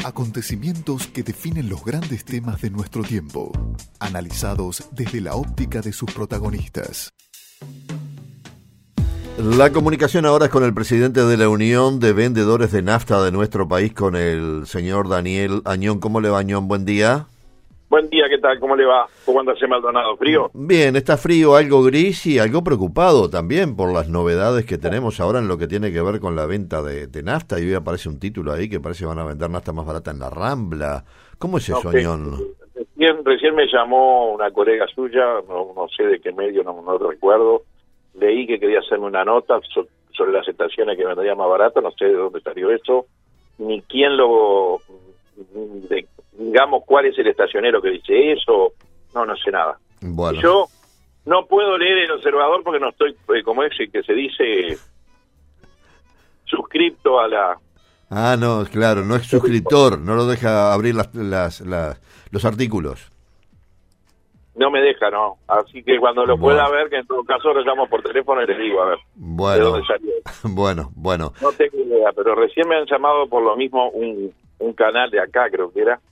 Acontecimientos que definen los grandes temas de nuestro tiempo, analizados desde la óptica de sus protagonistas. La comunicación ahora es con el presidente de la Unión de Vendedores de Nafta de nuestro país, con el señor Daniel Añón. ¿Cómo le va, Añón? Buen día. Buen día, ¿qué tal? ¿Cómo le va? ¿Cómo anda ese Maldonado? ¿Frío? Bien, está frío, algo gris y algo preocupado también por las novedades que tenemos ahora en lo que tiene que ver con la venta de nafta. Y hoy aparece un título ahí que parece que van a vender nafta más barata en la Rambla. ¿Cómo es eso, Añón? Recién me llamó una colega suya, no sé de qué medio, no recuerdo. Leí que quería hacerme una nota sobre las estaciones que vendrían más barato, no sé de dónde salió eso, ni quién digamos cuál es el estacionero que dice eso, no sé nada. Bueno. Yo no puedo leer El Observador porque no estoy, como es que se dice, suscripto a la... Ah, no, claro, no es suscriptor, no lo deja abrir los artículos. No me deja, no. Así que cuando lo pueda ver, que en todo caso lo llamo por teléfono y les digo, a ver, de dónde salió. Bueno. No tengo idea, pero recién me han llamado por lo mismo un canal de acá, creo que era.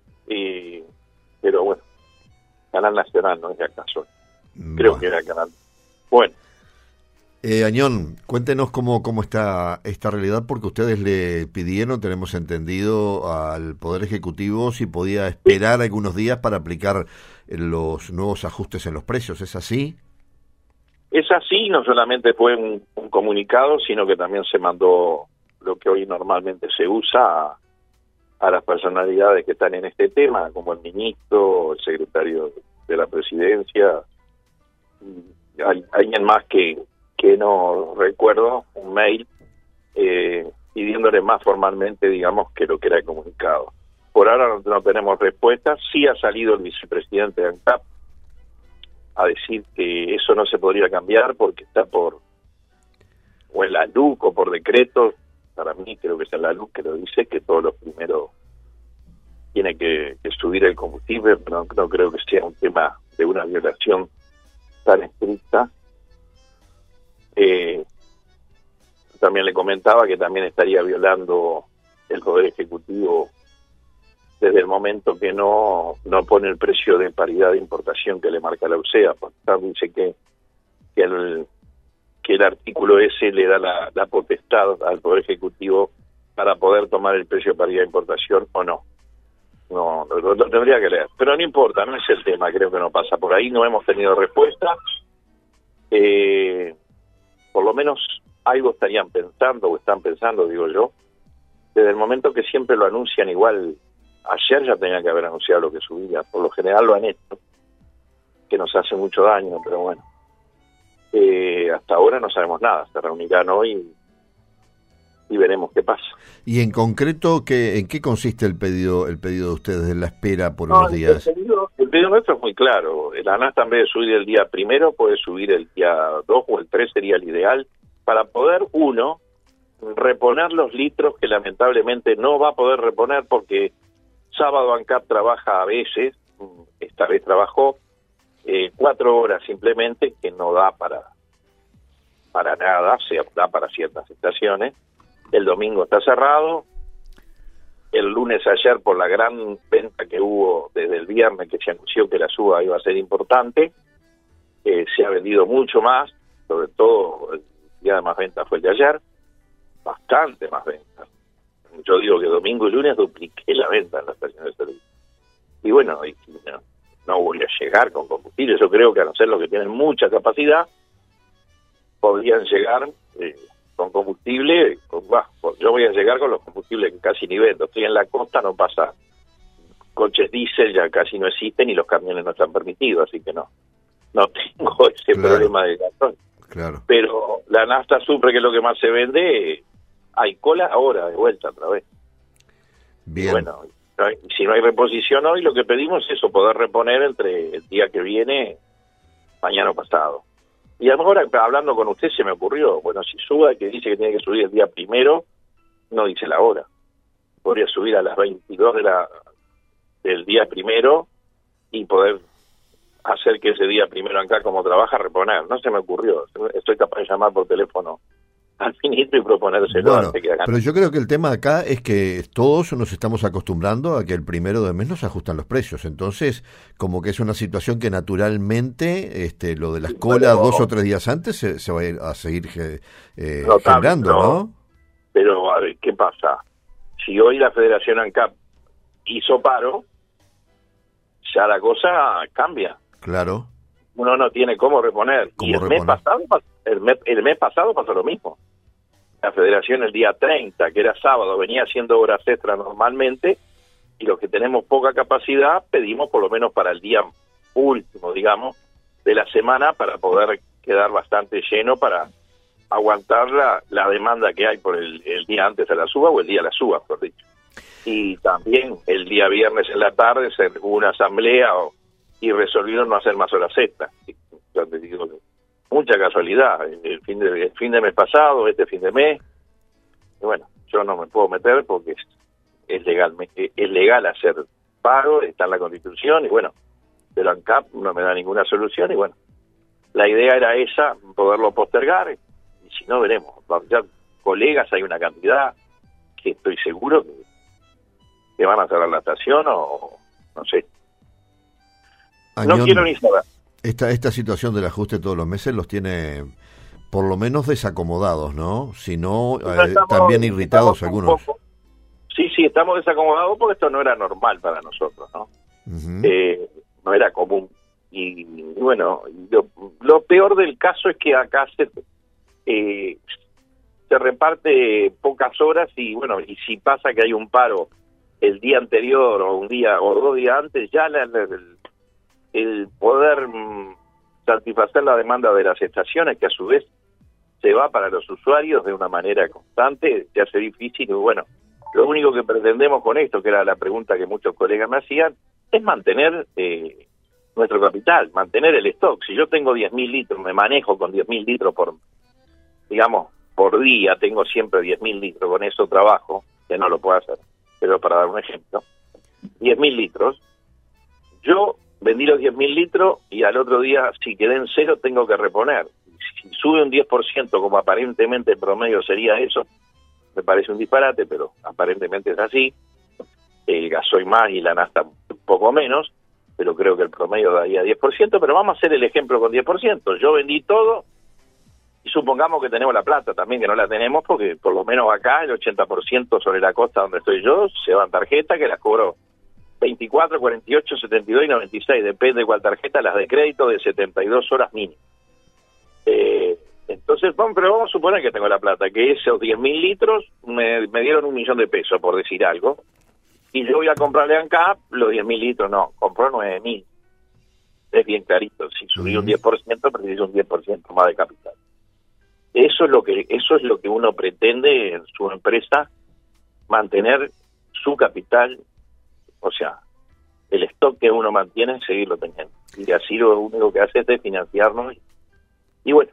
Pero bueno, canal nacional, no es de acá solo. Creo que era canal. Bueno. Añón, cuéntenos cómo está esta realidad, porque ustedes le pidieron, tenemos entendido, al Poder Ejecutivo si podía esperar algunos días para aplicar los nuevos ajustes en los precios. ¿Es así? Es así, no solamente fue un comunicado, sino que también se mandó lo que hoy normalmente se usa a las personalidades que están en este tema, como el ministro, el secretario de la Presidencia, alguien más que no recuerdo, un mail pidiéndole más formalmente, digamos, que lo que era el comunicado. Por ahora no tenemos respuesta. Sí ha salido el vicepresidente de ANCAP a decir que eso no se podría cambiar porque está o en la LUC o por decreto. Para mí creo que es en la LUC que lo dice, que todos los primeros tiene que subir el combustible, pero no creo que sea un tema de una violación tan estricta. También le comentaba que también estaría violando el Poder Ejecutivo desde el momento que no pone el precio de paridad de importación que le marca la UCEA. Porque dice que el artículo ese le da la potestad al Poder Ejecutivo para poder tomar el precio de paridad de importación o no. No, lo tendría que leer. Pero no importa, no es el tema, creo que no pasa por ahí, no hemos tenido respuesta. Por lo menos algo estarían pensando, o están pensando, digo yo, desde el momento que siempre lo anuncian igual. Ayer ya tenían que haber anunciado lo que subía, por lo general lo han hecho, que nos hace mucho daño, pero bueno, hasta ahora no sabemos nada, se reunirán hoy y veremos qué pasa. Y en concreto, ¿en qué consiste el pedido de ustedes de la espera por unos días? El pedido nuestro es muy claro. La nafta, en vez de subir el día primero, puede subir el día 2 o el 3, sería el ideal, para poder, reponer los litros que lamentablemente no va a poder reponer porque sábado ANCAP trabaja a veces, esta vez trabajó 4 horas simplemente, que no da para nada, da para ciertas estaciones. El domingo está cerrado. El lunes ayer, por la gran venta que hubo desde el viernes, que se anunció que la suba iba a ser importante, se ha vendido mucho más, sobre todo el día de más ventas fue el de ayer, bastante más ventas. Yo digo que domingo y lunes dupliqué la venta en las estaciones de servicio. Y bueno, no voy a llegar con combustible. Yo creo que a no ser los que tienen mucha capacidad, podrían llegar con combustible. Yo voy a llegar con los combustibles que casi ni vendo. Estoy en la costa, no pasa. Coches diésel ya casi no existen y los camiones no están permitidos, así que no tengo ese problema de gasoil. Claro. Pero la nafta sufre, que es lo que más se vende. Hay cola ahora de vuelta otra vez. Bien. Y bueno, si no hay reposición hoy, lo que pedimos es eso, poder reponer entre el día que viene, mañana o pasado. Y a lo mejor, hablando con usted, se me ocurrió, bueno, si suba, que dice que tiene que subir el día primero, no dice la hora. Podría subir a las 22 del día primero y poder hacer que ese día primero acá, como trabaja, reponer. No se me ocurrió. Estoy capaz de llamar por teléfono al ministro y proponérselo Bueno, antes que hagan. pero yo creo que el tema acá es que todos nos estamos acostumbrando a que el 1 de mes nos ajustan los precios. Entonces, como que es una situación que naturalmente, lo de las colas 2 o 3 días antes se va a, ir a seguir generando, ¿no? Pero, a ver, ¿qué pasa? Si hoy la Federación ANCAP hizo paro, ya la cosa cambia. Claro. Uno no tiene cómo reponer. Y el mes pasado pasó lo mismo. La Federación el día 30, que era sábado, venía haciendo horas extras normalmente, y los que tenemos poca capacidad pedimos por lo menos para el día último, digamos, de la semana, para poder quedar bastante lleno para aguantar la demanda que hay por el día antes de la suba o el día de la suba, por dicho. Y también el día viernes en la tarde hubo una asamblea y resolvieron no hacer más horas extras. Yo te digo, mucha casualidad, el fin de mes pasado, este fin de mes, y bueno, yo no me puedo meter porque es legal hacer paro, está en la Constitución, y bueno, pero ANCAP no me da ninguna solución, y bueno, la idea era esa, poderlo postergar, y si no, veremos. Ya colegas hay una cantidad que estoy seguro que van a cerrar la estación o no sé. Añón, no quiero ni saber. Esta situación del ajuste todos los meses los tiene por lo menos desacomodados, ¿no? Si no, también irritados algunos. Sí, estamos desacomodados porque esto no era normal para nosotros, ¿no? Uh-huh. No era común. Y bueno, lo peor del caso es que acá se reparte pocas horas y bueno, y si pasa que hay un paro el día anterior o un día o 2 días antes, ya el poder satisfacer la demanda de las estaciones, que a su vez se va para los usuarios de una manera constante, se hace difícil. Y bueno, lo único que pretendemos con esto, que era la pregunta que muchos colegas me hacían, es mantener nuestro capital, mantener el stock. Si yo tengo 10.000 litros, me manejo con 10.000 litros por día, tengo siempre 10.000 litros, con eso trabajo, que no lo puedo hacer, pero para dar un ejemplo, 10.000 litros, yo vendí los 10.000 litros y al otro día, si quedé en cero, tengo que reponer. Si sube un 10%, como aparentemente el promedio sería eso, me parece un disparate, pero aparentemente es así. El gasoil más y la nafta un poco menos, pero creo que el promedio daría 10%, pero vamos a hacer el ejemplo con 10%. Yo vendí todo y supongamos que tenemos la plata también, que no la tenemos, porque por lo menos acá el 80% sobre la costa donde estoy yo se van tarjetas que las cobro 24, 48, 72 y 96, depende de cuál tarjeta, las de crédito de 72 horas mínimo. Entonces, pero vamos a suponer que tengo la plata, que esos 10.000 litros me dieron $1.000.000 pesos, por decir algo, y yo voy a comprarle a ANCAP los 10.000 litros, no, compró 9.000. Es bien clarito, si subí un 10%, perdí un 10% más de capital. Eso es lo que uno pretende en su empresa, mantener su capital, o sea, el stock que uno mantiene, seguirlo teniendo. Y así lo único que hace es financiarnos. Y bueno,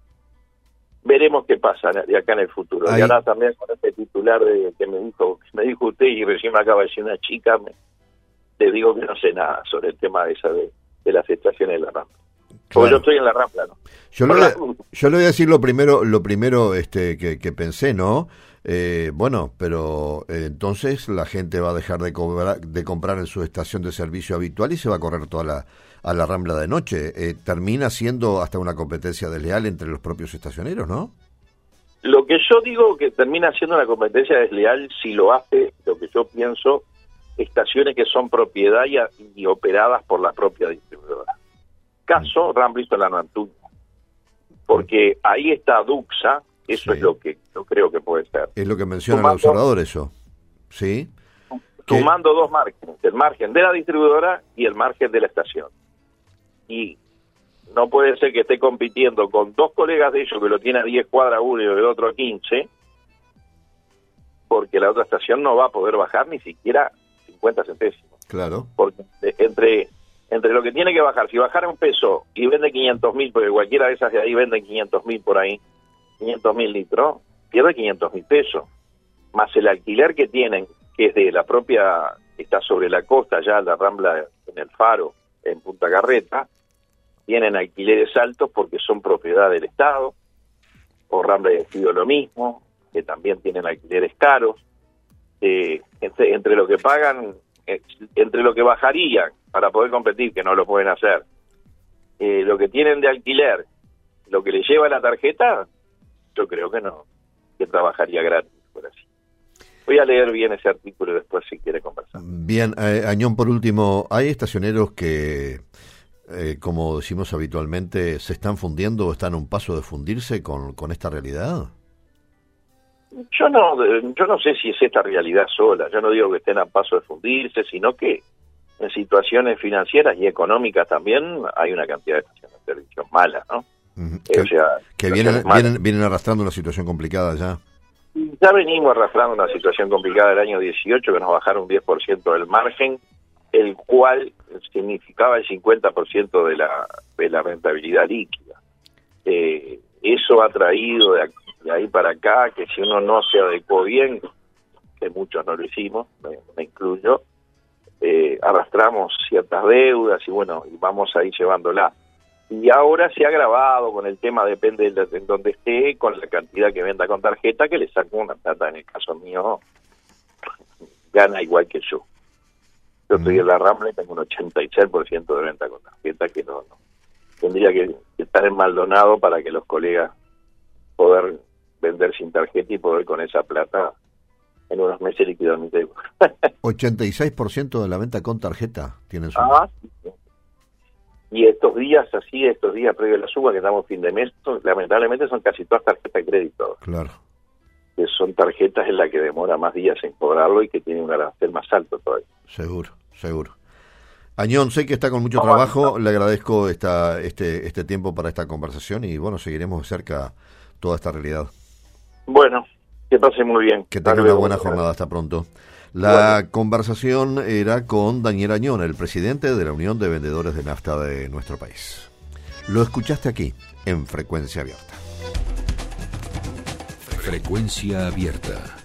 veremos qué pasa de acá en el futuro. Y ahora también con este titular que me dijo usted, y recién me acaba de decir una chica, le digo que no sé nada sobre el tema de las estaciones de la Rambla. Porque yo estoy en la Rambla, ¿no? Yo le voy a decir lo primero que pensé, ¿no? Bueno, pero entonces la gente va a dejar de comprar en su estación de servicio habitual y se va a correr a la Rambla de noche. Termina siendo hasta una competencia desleal entre los propios estacioneros, ¿no? Lo que yo digo que termina siendo una competencia desleal si lo hace, lo que yo pienso, estaciones que son propiedad y operadas por la propia distribuidora. Caso Rambla la Antuña, porque ahí está Duxa, eso sí. Es lo que yo creo que puede ser. Es lo que menciona el observador, eso. ¿Sí? Sumando dos márgenes, el margen de la distribuidora y el margen de la estación. Y no puede ser que esté compitiendo con dos colegas de ellos que lo tiene a 10 cuadras uno y el otro a 15, porque la otra estación no va a poder bajar ni siquiera 50 centésimos. Claro. Porque entre lo que tiene que bajar, si bajara un peso y vende 500.000, porque cualquiera de esas de ahí venden 500.000 por ahí, 500.000 litros, pierde 500.000 pesos. Más el alquiler que tienen, que es de la propia, está sobre la costa, ya la Rambla en el Faro, en Punta Carreta, tienen alquileres altos porque son propiedad del Estado. o Rambla y Despido lo mismo, que también tienen alquileres caros. Entre lo que pagan, entre lo que bajarían para poder competir, que no lo pueden hacer, lo que tienen de alquiler, lo que le lleva la tarjeta, yo creo que no, que trabajaría gratis, por así. Voy a leer bien ese artículo después si quiere conversar. Bien, Añón, por último, ¿hay estacioneros que, como decimos habitualmente, se están fundiendo o están a un paso de fundirse con esta realidad? Yo no sé si es esta realidad sola. Yo no digo que estén a paso de fundirse, sino que en situaciones financieras y económicas también hay una cantidad de estaciones de servicio malas, ¿no? O sea, que vienen arrastrando una situación complicada ya. Ya venimos arrastrando una situación complicada del año 18, que nos bajaron un 10% del margen, el cual significaba el 50% de la rentabilidad líquida. Eso ha traído de ahí para acá que si uno no se adecuó bien, que muchos no lo hicimos, me incluyo, arrastramos ciertas deudas y bueno, y vamos a ir llevándola. Y ahora se ha agravado con el tema, depende de donde esté, con la cantidad que venda con tarjeta, que le saco una plata, en el caso mío, gana igual que yo. Yo estoy en la Rambla y tengo un 86% de venta con tarjeta, que no tendría que estar en Maldonado para que los colegas poder vender sin tarjeta y poder con esa plata en unos meses liquidar mis deudas. 86% de la venta con tarjeta tienen su... Sí. Y estos días previo a la suba, que estamos fin de mes, lamentablemente son casi todas tarjetas de crédito. Claro. Que son tarjetas en las que demora más días en cobrarlo y que tienen un arancel más alto todavía. Seguro. Añón, sé que está con mucho trabajo, le agradezco este tiempo para esta conversación y bueno, seguiremos de cerca toda esta realidad. Bueno, que pase muy bien. Que tenga una buena jornada, hasta pronto. La conversación era con Daniel Añón, el presidente de la Unión de Vendedores de Nafta de nuestro país. Lo escuchaste aquí, en Frecuencia Abierta. Frecuencia Abierta.